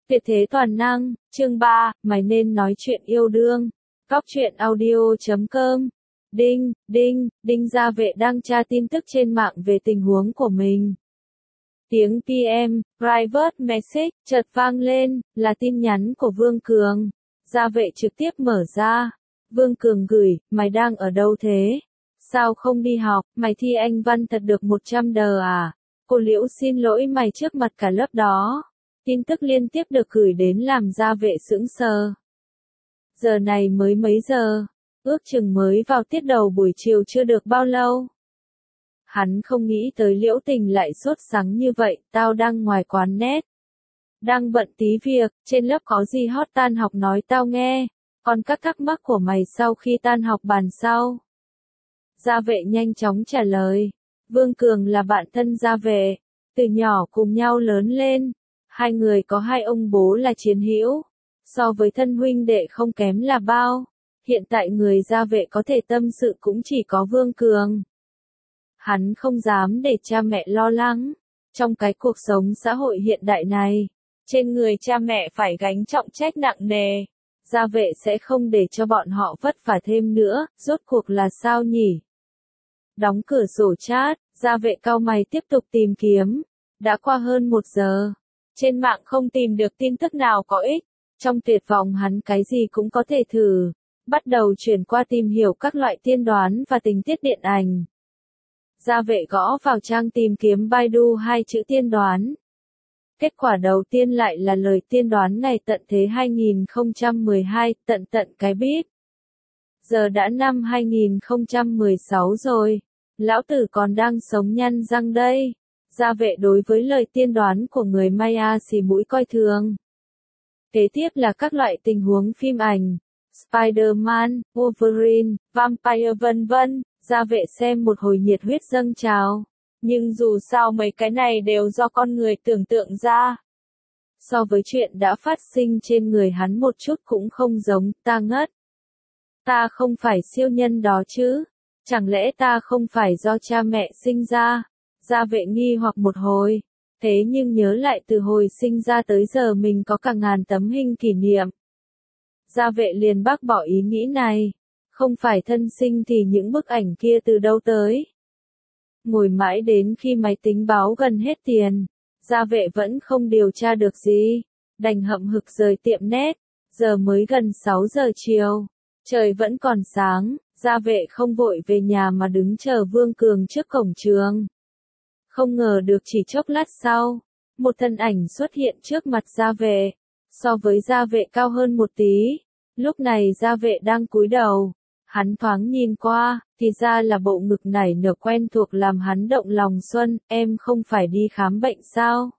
Tuyệt thế toàn năng, chương 3, mày nên nói chuyện yêu đương. Góc truyện audio.com. Đinh, đinh, đinh Gia Vệ đăng tra tin tức trên mạng về tình huống của mình. Tiếng PM, private message, chợt vang lên, là tin nhắn của Vương Cường. Gia Vệ trực tiếp mở ra. Vương Cường gửi, mày đang ở đâu thế? Sao không đi học, mày thi Anh văn thật được 100 đờ à? Cô Liễu xin lỗi mày trước mặt cả lớp đó. Tin tức liên tiếp được gửi đến làm Gia Vệ sững sờ. Giờ này mới mấy giờ, ước chừng mới vào tiết đầu buổi chiều chưa được bao lâu. Hắn không nghĩ tới Liễu Tình lại sốt sắng như vậy, tao đang ngoài quán net. Đang bận tí việc, trên lớp có gì hot tan học nói tao nghe, còn các thắc mắc của mày sau khi tan học bàn sau. Gia Vệ nhanh chóng trả lời, Vương Cường là bạn thân Gia Vệ, từ nhỏ cùng nhau lớn lên. Hai người có hai ông bố là chiến hữu, so với thân huynh đệ không kém là bao. Hiện tại người Gia Vệ có thể tâm sự cũng chỉ có Vương Cường. Hắn không dám để cha mẹ lo lắng. Trong cái cuộc sống xã hội hiện đại này, trên người cha mẹ phải gánh trọng trách nặng nề. Gia Vệ sẽ không để cho bọn họ vất vả thêm nữa, rốt cuộc là sao nhỉ? Đóng cửa sổ chat, Gia Vệ cau mày tiếp tục tìm kiếm. Đã qua hơn 1 giờ. Trên mạng không tìm được tin tức nào có ích. Trong tuyệt vọng hắn cái gì cũng có thể thử. Bắt đầu chuyển qua tìm hiểu các loại tiên đoán và tình tiết điện ảnh. Gia Vệ gõ vào trang tìm kiếm Baidu 2 chữ tiên đoán. Kết quả đầu tiên lại là lời tiên đoán ngày tận thế 2012, tận cái bít. Giờ đã năm 2016 rồi. Lão tử còn đang sống nhăn răng đây. Gia Vệ đối với lời tiên đoán của người Maya xì mũi coi thường. Kế tiếp là các loại tình huống phim ảnh, Spider-Man, Wolverine, Vampire vân vân. Gia Vệ xem một hồi nhiệt huyết dâng trào. Nhưng dù sao mấy cái này đều do con người tưởng tượng ra. So với chuyện đã phát sinh trên người hắn một chút cũng không giống, ta ngất. Ta không phải siêu nhân đó chứ? Chẳng lẽ ta không phải do cha mẹ sinh ra? Gia Vệ nghi hoặc một hồi, thế nhưng nhớ lại từ hồi sinh ra tới giờ mình có cả ngàn tấm hình kỷ niệm. Gia Vệ liền bác bỏ ý nghĩ này, không phải thân sinh thì những bức ảnh kia từ đâu tới. Ngồi mãi đến khi máy tính báo gần hết tiền, Gia Vệ vẫn không điều tra được gì, đành hậm hực rời tiệm net, giờ mới gần 6 giờ chiều, trời vẫn còn sáng, Gia Vệ không vội về nhà mà đứng chờ Vương Cường trước cổng trường. Không ngờ được chỉ chốc lát sau, một thân ảnh xuất hiện trước mặt Gia Vệ, so với Gia Vệ cao hơn một tí. Lúc này Gia Vệ đang cúi đầu, hắn thoáng nhìn qua, thì ra là bộ ngực nảy nở quen thuộc làm hắn động lòng xuân. Em không phải đi khám bệnh sao?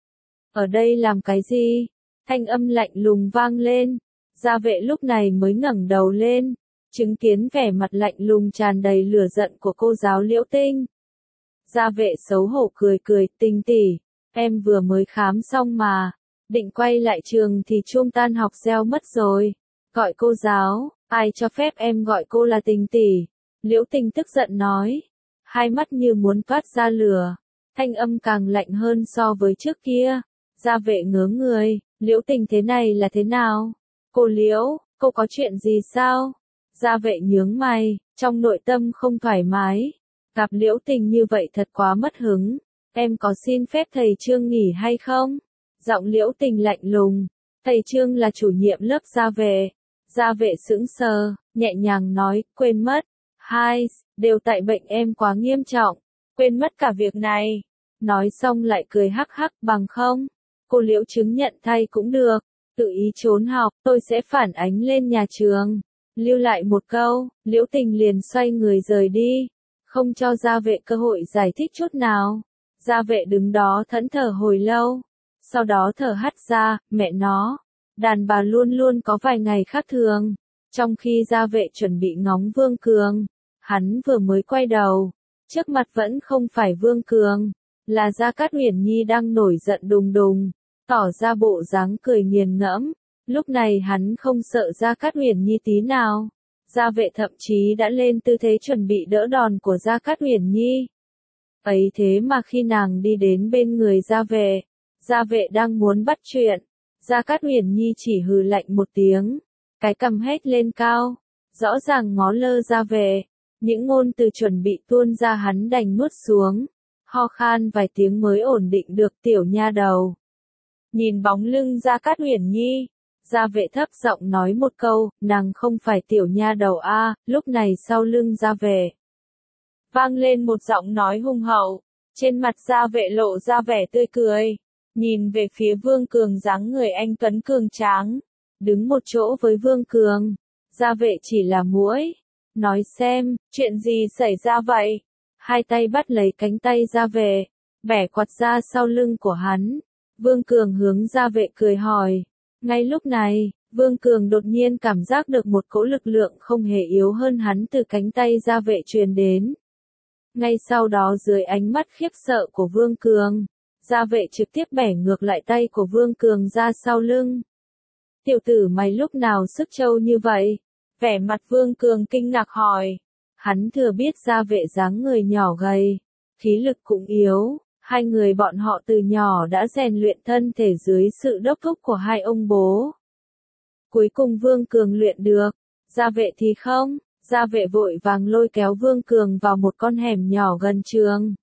Ở đây làm cái gì? Thanh âm lạnh lùng vang lên. Gia Vệ lúc này mới ngẩng đầu lên, chứng kiến vẻ mặt lạnh lùng tràn đầy lửa giận của cô giáo Liễu Tinh. Gia Vệ xấu hổ cười, Tinh tỷ, em vừa mới khám xong mà, định quay lại trường thì chuông tan học reo mất rồi. Gọi cô giáo, ai cho phép em gọi cô là Tinh tỷ? Liễu Tinh tức giận nói, hai mắt như muốn toát ra lửa, thanh âm càng lạnh hơn so với trước kia. Gia Vệ ngớ người, Liễu Tinh thế này là thế nào? Cô Liễu, cô có chuyện gì sao? Gia Vệ nhướng mày, trong nội tâm không thoải mái. Gặp Liễu Tình như vậy thật quá mất hứng. Em có xin phép thầy Trương nghỉ hay không? Giọng Liễu Tình lạnh lùng. Thầy Trương là chủ nhiệm lớp Gia Vệ. Gia Vệ sững sờ, nhẹ nhàng nói, quên mất. Hai, đều tại bệnh em quá nghiêm trọng. Quên mất cả việc này. Nói xong lại cười hắc hắc, bằng không? Cô Liễu chứng nhận thay cũng được. Tự ý trốn học, tôi sẽ phản ánh lên nhà trường. Lưu lại một câu, Liễu Tình liền xoay người rời đi. Không cho Gia Vệ cơ hội giải thích chút nào. Gia Vệ đứng đó thẫn thờ hồi lâu. Sau đó thở hắt ra, mẹ nó. Đàn bà luôn luôn có vài ngày khác thường. Trong khi Gia Vệ chuẩn bị ngóng Vương Cường, hắn vừa mới quay đầu. Trước mặt vẫn không phải Vương Cường, là Gia Cát Uyển Nhi đang nổi giận đùng đùng, tỏ ra bộ dáng cười nghiền ngẫm. Lúc này hắn không sợ Gia Cát Uyển Nhi tí nào. Gia Vệ thậm chí đã lên tư thế chuẩn bị đỡ đòn của Gia Cát Uyển Nhi. Ấy thế mà khi nàng đi đến bên người Gia Vệ đang muốn bắt chuyện, Gia Cát Huyền Nhi chỉ hừ lạnh một tiếng, cái cằm hét lên cao, rõ ràng ngó lơ ra về, những ngôn từ chuẩn bị tuôn ra hắn đành nuốt xuống, ho khan vài tiếng mới ổn định được tiểu nha đầu. Nhìn bóng lưng Gia Cát Huyền Nhi, Gia Vệ thấp giọng nói một câu, nàng không phải tiểu nha đầu a. Lúc này sau lưng Gia Vệ vang lên một giọng nói hung hậu, trên mặt Gia Vệ lộ ra vẻ tươi cười, nhìn về phía Vương Cường dáng người anh tuấn cường tráng, đứng một chỗ với Vương Cường. Gia Vệ chỉ là muỗi, nói xem, chuyện gì xảy ra vậy? Hai tay bắt lấy cánh tay Gia Vệ, bẻ quạt ra sau lưng của hắn. Vương Cường hướng Gia Vệ cười hỏi. Ngay lúc này, Vương Cường đột nhiên cảm giác được một cỗ lực lượng không hề yếu hơn hắn từ cánh tay Gia Vệ truyền đến. Ngay sau đó dưới ánh mắt khiếp sợ của Vương Cường, Gia Vệ trực tiếp bẻ ngược lại tay của Vương Cường ra sau lưng. Tiểu tử mày lúc nào sức trâu như vậy? Vẻ mặt Vương Cường kinh ngạc hỏi. Hắn thừa biết Gia Vệ dáng người nhỏ gầy, khí lực cũng yếu, hai người bọn họ từ nhỏ đã rèn luyện thân thể dưới sự đốc thúc của hai ông bố. Cuối cùng Vương Cường luyện được, Gia Vệ thì không. Gia Vệ vội vàng lôi kéo Vương Cường vào một con hẻm nhỏ gần trường.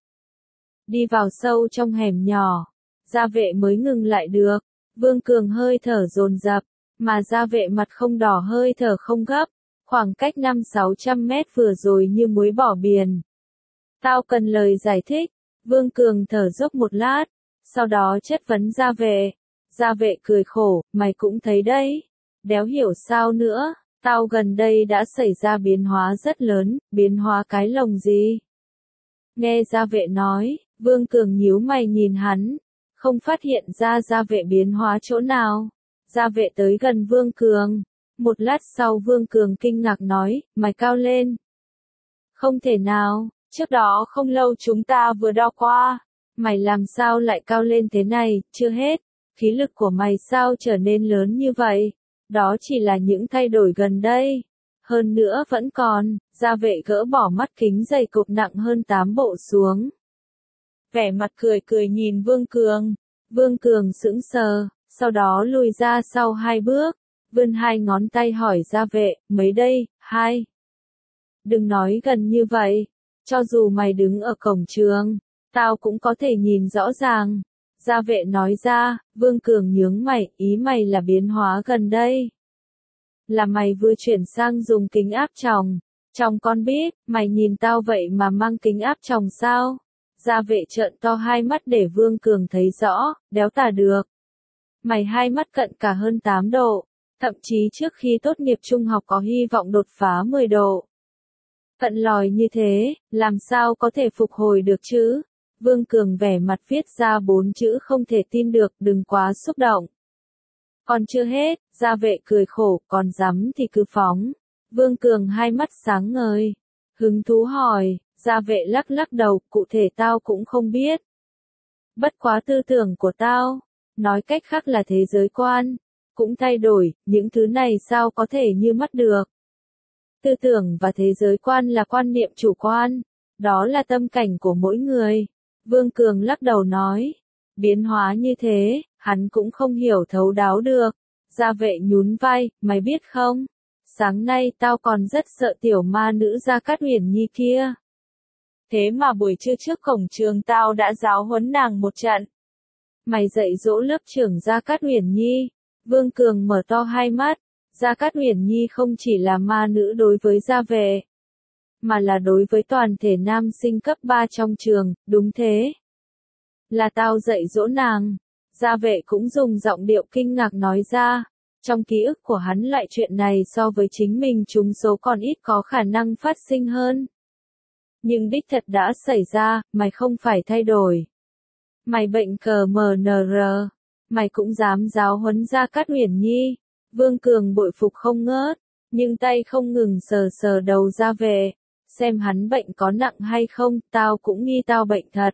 Đi vào sâu trong hẻm nhỏ, Gia Vệ mới ngừng lại được. Vương Cường hơi thở dồn dập, mà Gia Vệ mặt không đỏ hơi thở không gấp. Khoảng cách 500-600 mét vừa rồi như muối bỏ biển. Tao cần lời giải thích. Vương Cường thở dốc một lát, sau đó chất vấn Gia Vệ. Gia Vệ cười khổ, mày cũng thấy đấy. Đéo hiểu sao nữa. Tao gần đây đã xảy ra biến hóa rất lớn, biến hóa cái lồng gì? Nghe Gia Vệ nói, Vương Cường nhíu mày nhìn hắn, không phát hiện ra Gia Vệ biến hóa chỗ nào. Gia Vệ tới gần Vương Cường, một lát sau Vương Cường kinh ngạc nói, mày cao lên. Không thể nào, trước đó không lâu chúng ta vừa đo qua, mày làm sao lại cao lên thế này, chưa hết, khí lực của mày sao trở nên lớn như vậy? Đó chỉ là những thay đổi gần đây. Hơn nữa vẫn còn, Gia Vệ gỡ bỏ mắt kính dày cộp nặng hơn 8 bộ xuống. Vẻ mặt cười cười nhìn Vương Cường. Vương Cường sững sờ, sau đó lùi ra sau 2 bước, vươn 2 ngón tay hỏi Gia Vệ, mấy đây, 2. Đừng nói gần như vậy, cho dù mày đứng ở cổng trường, tao cũng có thể nhìn rõ ràng. Gia Vệ nói ra, Vương Cường nhướng mày, ý mày là biến hóa gần đây. Là mày vừa chuyển sang dùng kính áp tròng. Chồng con biết, mày nhìn tao vậy mà mang kính áp tròng sao? Gia Vệ trợn to hai mắt để Vương Cường thấy rõ, đéo tả được. Mày hai mắt cận cả hơn 8 độ, thậm chí trước khi tốt nghiệp trung học có hy vọng đột phá 10 độ. Cận lòi như thế, làm sao có thể phục hồi được chứ? Vương Cường vẻ mặt viết ra 4 chữ không thể tin được, đừng quá xúc động. Còn chưa hết, Gia Vệ cười khổ, còn dám thì cứ phóng. Vương Cường hai mắt sáng ngời, hứng thú hỏi, Gia Vệ lắc lắc đầu, cụ thể tao cũng không biết. Bất quá tư tưởng của tao, nói cách khác là thế giới quan, cũng thay đổi, những thứ này sao có thể như mắt được. Tư tưởng và thế giới quan là quan niệm chủ quan, đó là tâm cảnh của mỗi người. Vương Cường lắc đầu nói, biến hóa như thế, hắn cũng không hiểu thấu đáo được. Gia Vệ nhún vai, mày biết không? Sáng nay tao còn rất sợ tiểu ma nữ Gia Cát Huyền Nhi kia. Thế mà buổi trưa trước cổng trường tao đã giáo huấn nàng một trận. Mày dạy dỗ lớp trưởng Gia Cát Huyền Nhi. Vương Cường mở to hai mắt. Gia Cát Huyền Nhi không chỉ là ma nữ đối với Gia Vệ, mà là đối với toàn thể nam sinh cấp 3 trong trường, đúng thế. Là tao dạy dỗ nàng. Gia Vệ cũng dùng giọng điệu kinh ngạc nói ra. Trong ký ức của hắn loại chuyện này so với chính mình trúng số còn ít có khả năng phát sinh hơn. Nhưng đích thật đã xảy ra, mày không phải thay đổi. Mày bệnh cờ MNR, mày cũng dám giáo huấn Gia Cát Huyền Nhi. Vương Cường bội phục không ngớt, nhưng tay không ngừng sờ sờ đầu Gia Vệ. Xem hắn bệnh có nặng hay không, tao cũng nghi tao bệnh thật.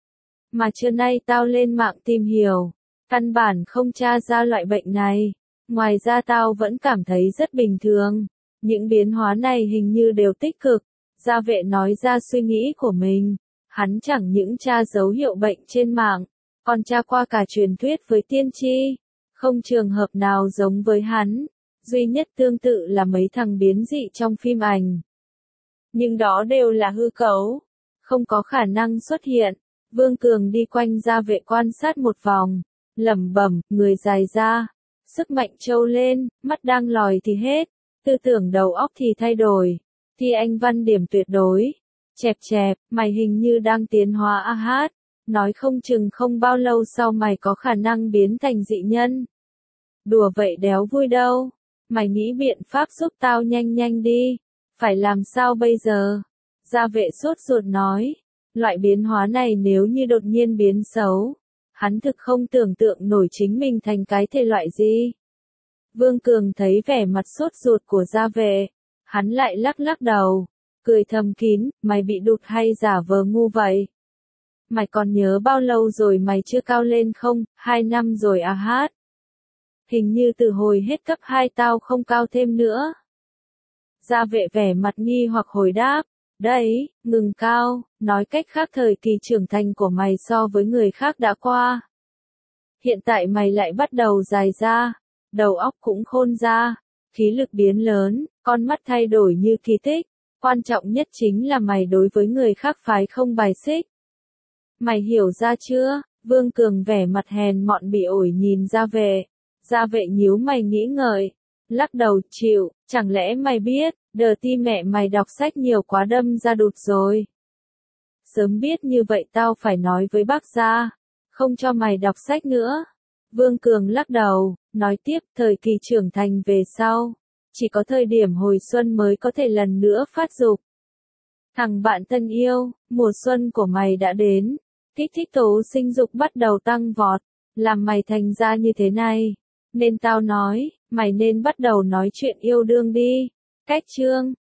Mà trưa nay tao lên mạng tìm hiểu, căn bản không tra ra loại bệnh này. Ngoài ra tao vẫn cảm thấy rất bình thường. Những biến hóa này hình như đều tích cực. Gia Vệ nói ra suy nghĩ của mình. Hắn chẳng những tra dấu hiệu bệnh trên mạng, còn tra qua cả truyền thuyết với tiên tri. Không trường hợp nào giống với hắn, duy nhất tương tự là mấy thằng biến dị trong phim ảnh. Nhưng đó đều là hư cấu, không có khả năng xuất hiện. Vương Cường đi quanh gia vệ quan sát một vòng, lẩm bẩm, người dài ra, sức mạnh trâu lên, mắt đang lòi thì hết, tư tưởng đầu óc thì thay đổi, thi anh văn điểm tuyệt đối. Chẹp chẹp, mày hình như đang tiến hóa a hát, nói không chừng không bao lâu sau mày có khả năng biến thành dị nhân. Đùa vậy đéo vui đâu, mày nghĩ biện pháp giúp tao nhanh nhanh đi, phải làm sao bây giờ? Gia vệ sốt ruột nói, loại biến hóa này nếu như đột nhiên biến xấu, hắn thực không tưởng tượng nổi chính mình thành cái thể loại gì. Vương Cường thấy vẻ mặt sốt ruột của gia vệ, hắn lại lắc lắc đầu, cười thầm kín, mày bị đụt hay giả vờ ngu vậy? Mày còn nhớ bao lâu rồi mày chưa cao lên không? 2 năm rồi à hát? Hình như từ hồi hết cấp 2 tao không cao thêm nữa. Gia vệ vẻ mặt nghi hoặc hồi đáp, đấy, ngừng cao, nói cách khác thời kỳ trưởng thành của mày so với người khác đã qua. Hiện tại mày lại bắt đầu dài ra, đầu óc cũng khôn ra, khí lực biến lớn, con mắt thay đổi như kỳ tích, quan trọng nhất chính là mày đối với người khác phái không bài xích. Mày hiểu ra chưa? Vương Cường vẻ mặt hèn mọn bị ổi nhìn Gia vệ nhíu mày nghĩ ngợi, lắc đầu chịu, chẳng lẽ mày biết, đờ ti mẹ mày đọc sách nhiều quá đâm ra đụt rồi. Sớm biết như vậy tao phải nói với bác gia, không cho mày đọc sách nữa. Vương Cường lắc đầu, nói tiếp, thời kỳ trưởng thành về sau, chỉ có thời điểm hồi xuân mới có thể lần nữa phát dục. Thằng bạn thân yêu, mùa xuân của mày đã đến, kích thích tố sinh dục bắt đầu tăng vọt, làm mày thành ra như thế này. Nên tao nói, mày nên bắt đầu nói chuyện yêu đương đi. Cách chương